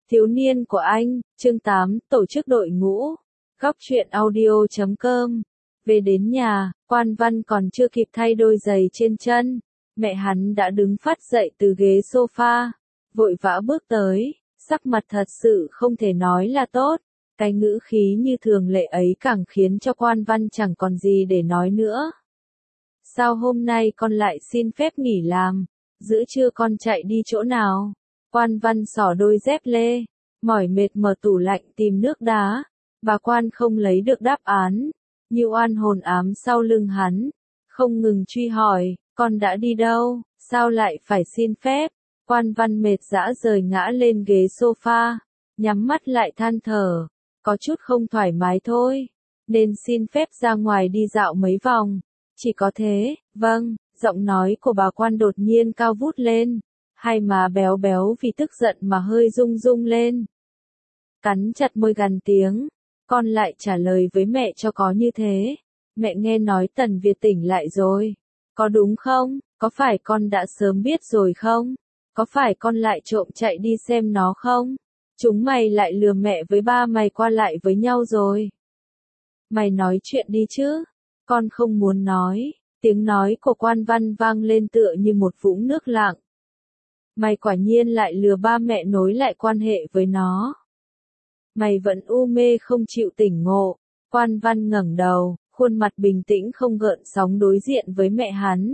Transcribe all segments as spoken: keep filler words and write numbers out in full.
Thiếu niên của anh, chương tám, tổ chức đội ngũ. Góc truyện audio chấm com. Về đến nhà, Quan Văn còn chưa kịp thay đôi giày trên chân. Mẹ hắn đã đứng phát dậy từ ghế sofa, vội vã bước tới, sắc mặt thật sự không thể nói là tốt. Cái ngữ khí như thường lệ ấy càng khiến cho Quan Văn chẳng còn gì để nói nữa. Sao hôm nay con lại xin phép nghỉ làm? Giữa trưa con chạy đi chỗ nào? Quan Văn xỏ đôi dép lê, mỏi mệt mở tủ lạnh tìm nước đá. Bà Quan không lấy được đáp án, như oan hồn ám sau lưng hắn, không ngừng truy hỏi, con đã đi đâu, sao lại phải xin phép? Quan Văn mệt dã rời ngã lên ghế sofa, nhắm mắt lại than thở, có chút không thoải mái thôi, nên xin phép ra ngoài đi dạo mấy vòng, chỉ có thế. Vâng. Giọng nói của bà Quan đột nhiên cao vút lên, hai má béo béo vì tức giận mà hơi rung rung lên. Cắn chặt môi gằn tiếng, con lại trả lời với mẹ cho có như thế. Mẹ nghe nói Tần Việt tỉnh lại rồi, có đúng không? Có phải con đã sớm biết rồi không? Có phải con lại trộm chạy đi xem nó không? Chúng mày lại lừa mẹ với ba mày qua lại với nhau rồi. Mày nói chuyện đi chứ, con không muốn nói. Tiếng nói của Quan Văn vang lên tựa như một vũng nước lặng. Mày quả nhiên lại lừa ba mẹ nối lại quan hệ với nó. Mày vẫn u mê không chịu tỉnh ngộ. Quan Văn ngẩng đầu, khuôn mặt bình tĩnh không gợn sóng đối diện với mẹ hắn.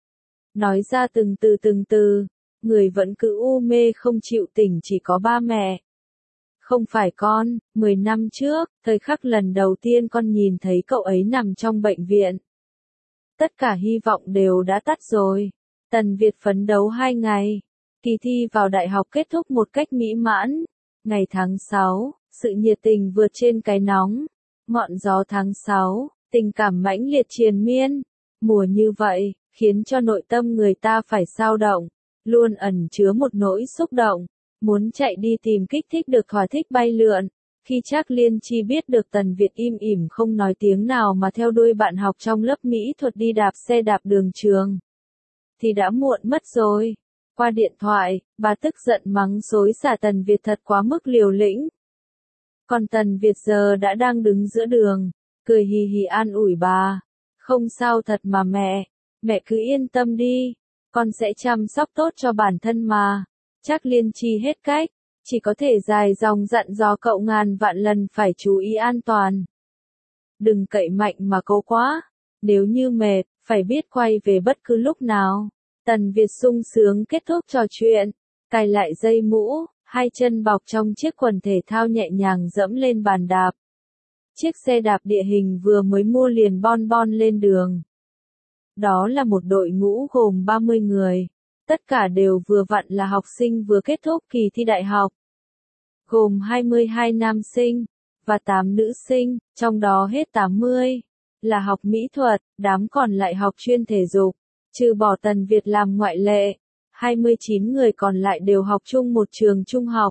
Nói ra từng từ từng từ, người vẫn cứ u mê không chịu tỉnh chỉ có ba mẹ. Không phải con, mười năm trước, thời khắc lần đầu tiên con nhìn thấy cậu ấy nằm trong bệnh viện. Tất cả hy vọng đều đã tắt rồi. Tần Việt phấn đấu hai ngày. Kỳ thi vào đại học kết thúc một cách mỹ mãn. Ngày tháng sáu, sự nhiệt tình vượt trên cái nóng. Ngọn gió tháng sáu, tình cảm mãnh liệt triền miên. Mùa như vậy, khiến cho nội tâm người ta phải xao động. Luôn ẩn chứa một nỗi xúc động. Muốn chạy đi tìm kích thích được thỏa thích bay lượn. Khi Trác Liên Chi biết được Tần Việt im ỉm không nói tiếng nào mà theo đuôi bạn học trong lớp mỹ thuật đi đạp xe đạp đường trường, thì đã muộn mất rồi. Qua điện thoại, bà tức giận mắng xối xả Tần Việt thật quá mức liều lĩnh. Còn Tần Việt giờ đã đang đứng giữa đường, cười hì hì an ủi bà. Không sao thật mà mẹ, mẹ cứ yên tâm đi, con sẽ chăm sóc tốt cho bản thân mà. Trác Liên Chi hết cách. Chỉ có thể dài dòng dặn dò cậu ngàn vạn lần phải chú ý an toàn. Đừng cậy mạnh mà cố quá. Nếu như mệt, phải biết quay về bất cứ lúc nào. Tần Việt sung sướng kết thúc trò chuyện. Cài lại dây mũ, hai chân bọc trong chiếc quần thể thao nhẹ nhàng dẫm lên bàn đạp. Chiếc xe đạp địa hình vừa mới mua liền bon bon lên đường. Đó là một đội ngũ gồm ba mươi người. Tất cả đều vừa vặn là học sinh vừa kết thúc kỳ thi đại học. Gồm hai mươi hai nam sinh, và tám nữ sinh, trong đó hết tám mươi, là học mỹ thuật, đám còn lại học chuyên thể dục. Trừ bỏ Tần Việt làm ngoại lệ, hai mươi chín người còn lại đều học chung một trường trung học.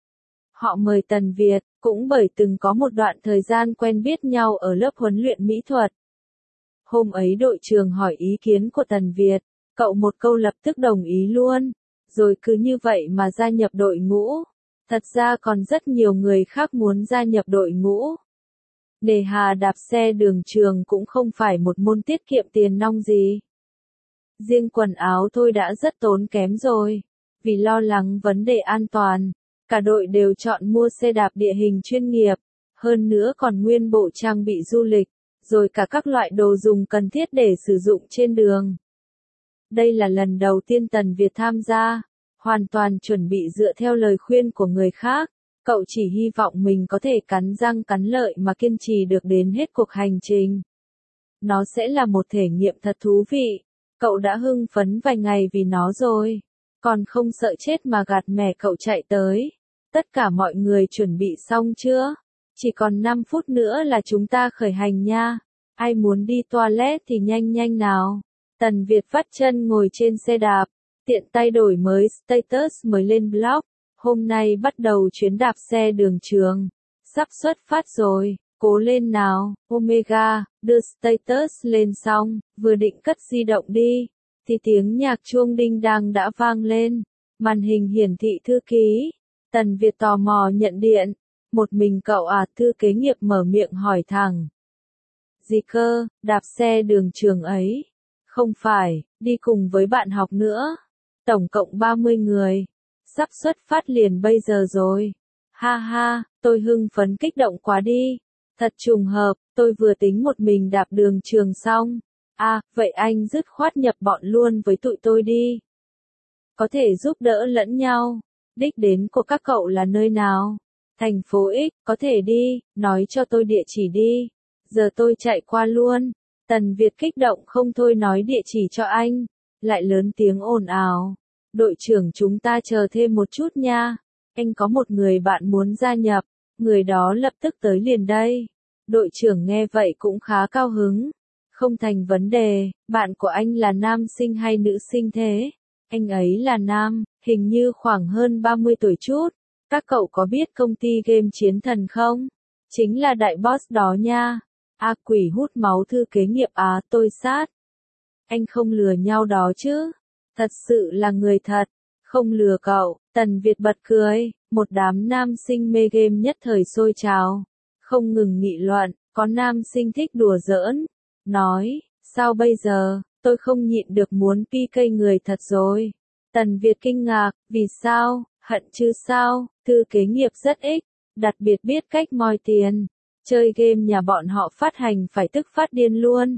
Họ mời Tần Việt, cũng bởi từng có một đoạn thời gian quen biết nhau ở lớp huấn luyện mỹ thuật. Hôm ấy đội trường hỏi ý kiến của Tần Việt. Cậu một câu lập tức đồng ý luôn, rồi cứ như vậy mà gia nhập đội ngũ. Thật ra còn rất nhiều người khác muốn gia nhập đội ngũ. Nề hà đạp xe đường trường cũng không phải một môn tiết kiệm tiền nong gì. Riêng quần áo thôi đã rất tốn kém rồi. Vì lo lắng vấn đề an toàn, cả đội đều chọn mua xe đạp địa hình chuyên nghiệp, hơn nữa còn nguyên bộ trang bị du lịch, rồi cả các loại đồ dùng cần thiết để sử dụng trên đường. Đây là lần đầu tiên Tần Việt tham gia, hoàn toàn chuẩn bị dựa theo lời khuyên của người khác. Cậu chỉ hy vọng mình có thể cắn răng cắn lợi mà kiên trì được đến hết cuộc hành trình. Nó sẽ là một thể nghiệm thật thú vị. Cậu đã hưng phấn vài ngày vì nó rồi. Còn không sợ chết mà gạt mẹ cậu chạy tới. Tất cả mọi người chuẩn bị xong chưa? Chỉ còn năm phút nữa là chúng ta khởi hành nha. Ai muốn đi toilet thì nhanh nhanh nào. Tần Việt vắt chân ngồi trên xe đạp, tiện tay đổi mới status mới lên blog. Hôm nay bắt đầu chuyến đạp xe đường trường. Sắp xuất phát rồi, cố lên nào, Omega, đưa status lên xong, vừa định cất di động đi, thì tiếng nhạc chuông đinh đăng đã vang lên. Màn hình hiển thị thư ký. Tần Việt tò mò nhận điện. Một mình cậu à? Thư kế nghiệp mở miệng hỏi thẳng. Gì cơ, đạp xe đường trường ấy? Không phải, đi cùng với bạn học nữa. Tổng cộng ba mươi người. Sắp xuất phát liền bây giờ rồi. Ha ha, tôi hưng phấn kích động quá đi. Thật trùng hợp, tôi vừa tính một mình đạp đường trường xong. À, vậy anh dứt khoát nhập bọn luôn với tụi tôi đi. Có thể giúp đỡ lẫn nhau. Đích đến của các cậu là nơi nào? Thành phố X, có thể đi, nói cho tôi địa chỉ đi. Giờ tôi chạy qua luôn. Tần Việt kích động không thôi nói địa chỉ cho anh. Lại lớn tiếng ồn ào. Đội trưởng chúng ta chờ thêm một chút nha. Anh có một người bạn muốn gia nhập. Người đó lập tức tới liền đây. Đội trưởng nghe vậy cũng khá cao hứng. Không thành vấn đề, bạn của anh là nam sinh hay nữ sinh thế? Anh ấy là nam, hình như khoảng hơn ba mươi tuổi chút. Các cậu có biết công ty game Chiến Thần không? Chính là đại boss đó nha. A quỷ hút máu thư kế nghiệp á, tôi sát. Anh không lừa nhau đó chứ? Thật sự là người thật, không lừa cậu. Tần Việt bật cười, một đám nam sinh mê game nhất thời sôi trào. Không ngừng nghị luận, có nam sinh thích đùa giỡn. Nói, sao bây giờ, tôi không nhịn được muốn pi cây người thật rồi. Tần Việt kinh ngạc, vì sao, hận chứ sao, thư kế nghiệp rất ích, đặc biệt biết cách moi tiền. Chơi game nhà bọn họ phát hành phải tức phát điên luôn.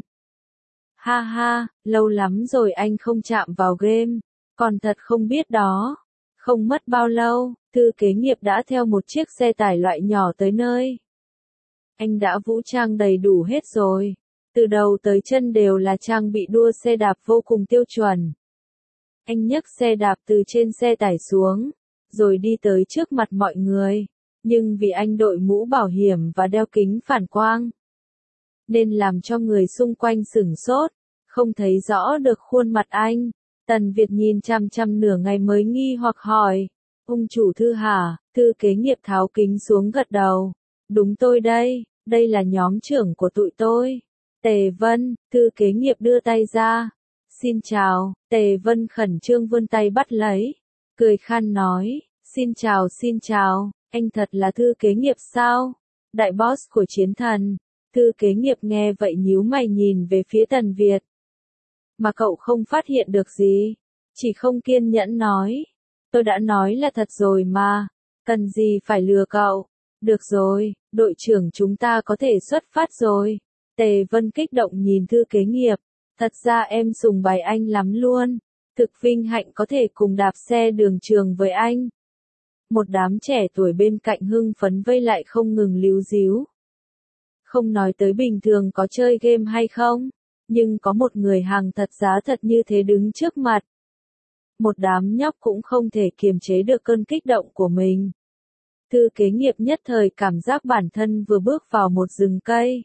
Ha ha, lâu lắm rồi anh không chạm vào game, còn thật không biết đó. Không mất bao lâu, thư kế nghiệp đã theo một chiếc xe tải loại nhỏ tới nơi. Anh đã vũ trang đầy đủ hết rồi. Từ đầu tới chân đều là trang bị đua xe đạp vô cùng tiêu chuẩn. Anh nhấc xe đạp từ trên xe tải xuống, rồi đi tới trước mặt mọi người. Nhưng vì anh đội mũ bảo hiểm và đeo kính phản quang, nên làm cho người xung quanh sửng sốt, không thấy rõ được khuôn mặt anh. Tần Việt nhìn chằm chằm nửa ngày mới nghi hoặc hỏi, ông chủ Thư hả? Thư kế nghiệp tháo kính xuống gật đầu. Đúng tôi đây, đây là nhóm trưởng của tụi tôi. Tề Vân, thư kế nghiệp đưa tay ra. Xin chào, Tề Vân khẩn trương vươn tay bắt lấy. Cười khan nói, xin chào xin chào, anh thật là thư kế nghiệp sao? Đại boss của Chiến Thần. Thư kế nghiệp nghe vậy nhíu mày nhìn về phía Tần Việt. Mà cậu không phát hiện được gì, chỉ không kiên nhẫn nói. Tôi đã nói là thật rồi mà, cần gì phải lừa cậu. Được rồi, đội trưởng chúng ta có thể xuất phát rồi. Tề Vân kích động nhìn thư kế nghiệp. Thật ra em sùng bái anh lắm luôn. Thực vinh hạnh có thể cùng đạp xe đường trường với anh. Một đám trẻ tuổi bên cạnh hưng phấn vây lại không ngừng líu díu. Không nói tới bình thường có chơi game hay không, nhưng có một người hàng thật giá thật như thế đứng trước mặt. Một đám nhóc cũng không thể kiềm chế được cơn kích động của mình. Thư kế nghiệp nhất thời cảm giác bản thân vừa bước vào một rừng cây.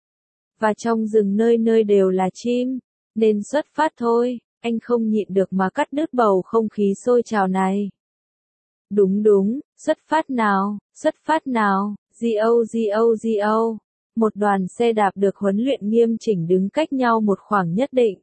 Và trong rừng nơi nơi đều là chim, nên xuất phát thôi, anh không nhịn được mà cắt đứt bầu không khí sôi trào này. Đúng đúng, xuất phát nào, xuất phát nào, go go go. Một đoàn xe đạp được huấn luyện nghiêm chỉnh đứng cách nhau một khoảng nhất định.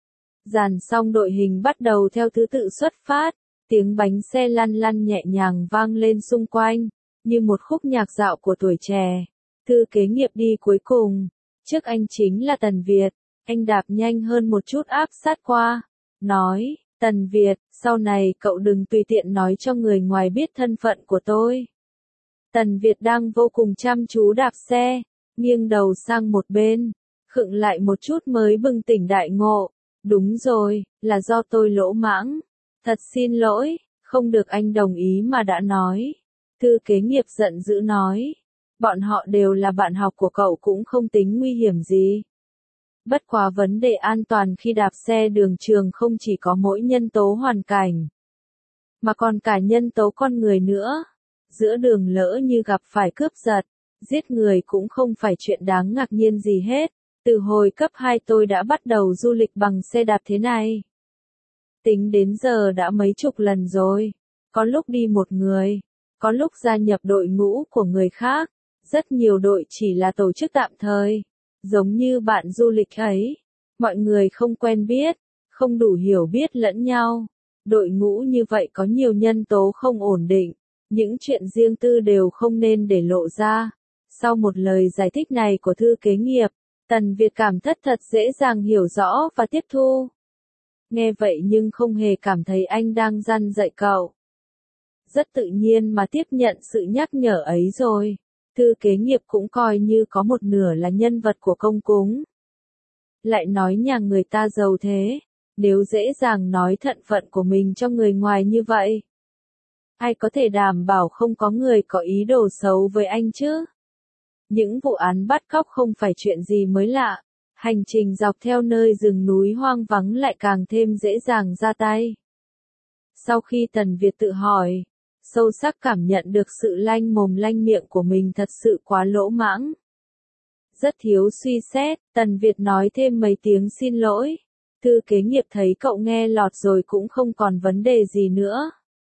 Dàn xong đội hình bắt đầu theo thứ tự xuất phát, tiếng bánh xe lăn lăn nhẹ nhàng vang lên xung quanh, như một khúc nhạc dạo của tuổi trẻ. Thư kế nghiệp đi cuối cùng, trước anh chính là Tần Việt, anh đạp nhanh hơn một chút áp sát qua, nói, Tần Việt, sau này cậu đừng tùy tiện nói cho người ngoài biết thân phận của tôi. Tần Việt đang vô cùng chăm chú đạp xe, nghiêng đầu sang một bên, khựng lại một chút mới bừng tỉnh đại ngộ. Đúng rồi, là do tôi lỗ mãng. Thật xin lỗi, không được anh đồng ý mà đã nói. Thư kế nghiệp giận dữ nói. Bọn họ đều là bạn học của cậu cũng không tính nguy hiểm gì. Bất quá vấn đề an toàn khi đạp xe đường trường không chỉ có mỗi nhân tố hoàn cảnh, mà còn cả nhân tố con người nữa. Giữa đường lỡ như gặp phải cướp giật, giết người cũng không phải chuyện đáng ngạc nhiên gì hết. Từ hồi cấp hai tôi đã bắt đầu du lịch bằng xe đạp thế này. Tính đến giờ đã mấy chục lần rồi. Có lúc đi một người, có lúc gia nhập đội ngũ của người khác. Rất nhiều đội chỉ là tổ chức tạm thời. Giống như bạn du lịch ấy. Mọi người không quen biết, không đủ hiểu biết lẫn nhau. Đội ngũ như vậy có nhiều nhân tố không ổn định. Những chuyện riêng tư đều không nên để lộ ra. Sau một lời giải thích này của thư kế nghiệp, Tần Việt cảm thất thật dễ dàng hiểu rõ và tiếp thu. Nghe vậy nhưng không hề cảm thấy anh đang răn dạy cậu. Rất tự nhiên mà tiếp nhận sự nhắc nhở ấy rồi. Thư kế nghiệp cũng coi như có một nửa là nhân vật của công cúng. Lại nói nhà người ta giàu thế, nếu dễ dàng nói thận phận của mình cho người ngoài như vậy. Ai có thể đảm bảo không có người có ý đồ xấu với anh chứ? Những vụ án bắt cóc không phải chuyện gì mới lạ, hành trình dọc theo nơi rừng núi hoang vắng lại càng thêm dễ dàng ra tay. Sau khi Tần Việt tự hỏi, sâu sắc cảm nhận được sự lanh mồm lanh miệng của mình thật sự quá lỗ mãng. Rất thiếu suy xét, Tần Việt nói thêm mấy tiếng xin lỗi. Thư kế nghiệp thấy cậu nghe lọt rồi cũng không còn vấn đề gì nữa.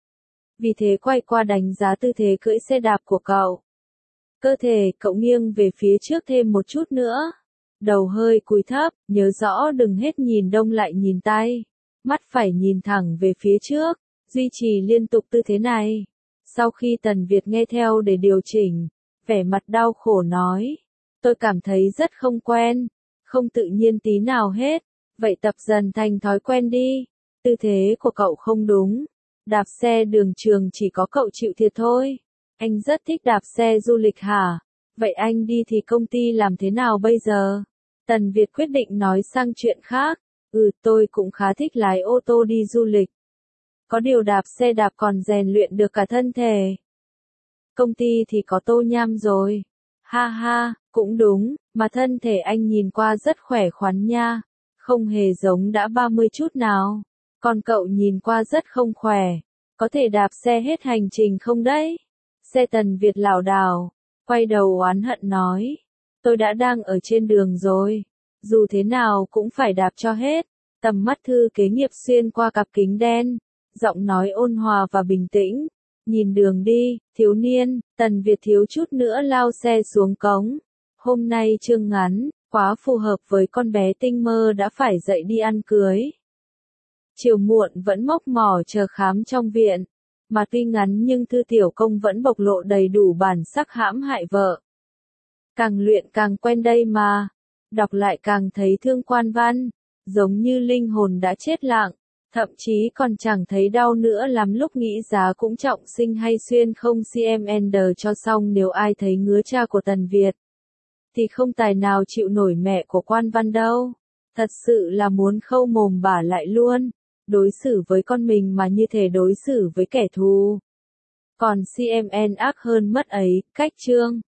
Vì thế quay qua đánh giá tư thế cưỡi xe đạp của cậu. Cơ thể cậu nghiêng về phía trước thêm một chút nữa. Đầu hơi cúi thấp, nhớ rõ đừng hết nhìn đông lại nhìn tay. Mắt phải nhìn thẳng về phía trước, duy trì liên tục tư thế này. Sau khi Tần Việt nghe theo để điều chỉnh, vẻ mặt đau khổ nói. Tôi cảm thấy rất không quen, không tự nhiên tí nào hết. Vậy tập dần thành thói quen đi. Tư thế của cậu không đúng. Đạp xe đường trường chỉ có cậu chịu thiệt thôi. Anh rất thích đạp xe du lịch hả? Vậy anh đi thì công ty làm thế nào bây giờ? Tần Việt quyết định nói sang chuyện khác. Ừ, tôi cũng khá thích lái ô tô đi du lịch. Có điều đạp xe đạp còn rèn luyện được cả thân thể. Công ty thì có tô nham rồi. Ha ha, cũng đúng, mà thân thể anh nhìn qua rất khỏe khoắn nha. Không hề giống đã ba mươi chút nào. Còn cậu nhìn qua rất không khỏe. Có thể đạp xe hết hành trình không đấy? Xe Tần Việt lảo đảo, quay đầu oán hận nói. Tôi đã đang ở trên đường rồi. Dù thế nào cũng phải đạp cho hết. Tầm mắt thư kế nghiệp xuyên qua cặp kính đen. Giọng nói ôn hòa và bình tĩnh. Nhìn đường đi, thiếu niên. Tần Việt thiếu chút nữa lao xe xuống cống. Hôm nay trương ngắn, quá phù hợp với con bé tinh mơ đã phải dậy đi ăn cưới. Chiều muộn vẫn mốc mỏ chờ khám trong viện. Mà tuy ngắn nhưng Thư Tiểu Công vẫn bộc lộ đầy đủ bản sắc hãm hại vợ. Càng luyện càng quen đây mà. Đọc lại càng thấy thương Quan Văn. Giống như linh hồn đã chết lặng. Thậm chí còn chẳng thấy đau nữa lắm lúc nghĩ giá cũng trọng sinh hay xuyên không xê em en cho xong nếu ai thấy ngứa cha của Tần Việt. Thì không tài nào chịu nổi mẹ của Quan Văn đâu. Thật sự là muốn khâu mồm bả lại luôn. Đối xử với con mình mà như thể đối xử với kẻ thù. Còn xê em en ác hơn mất ấy, cách chương.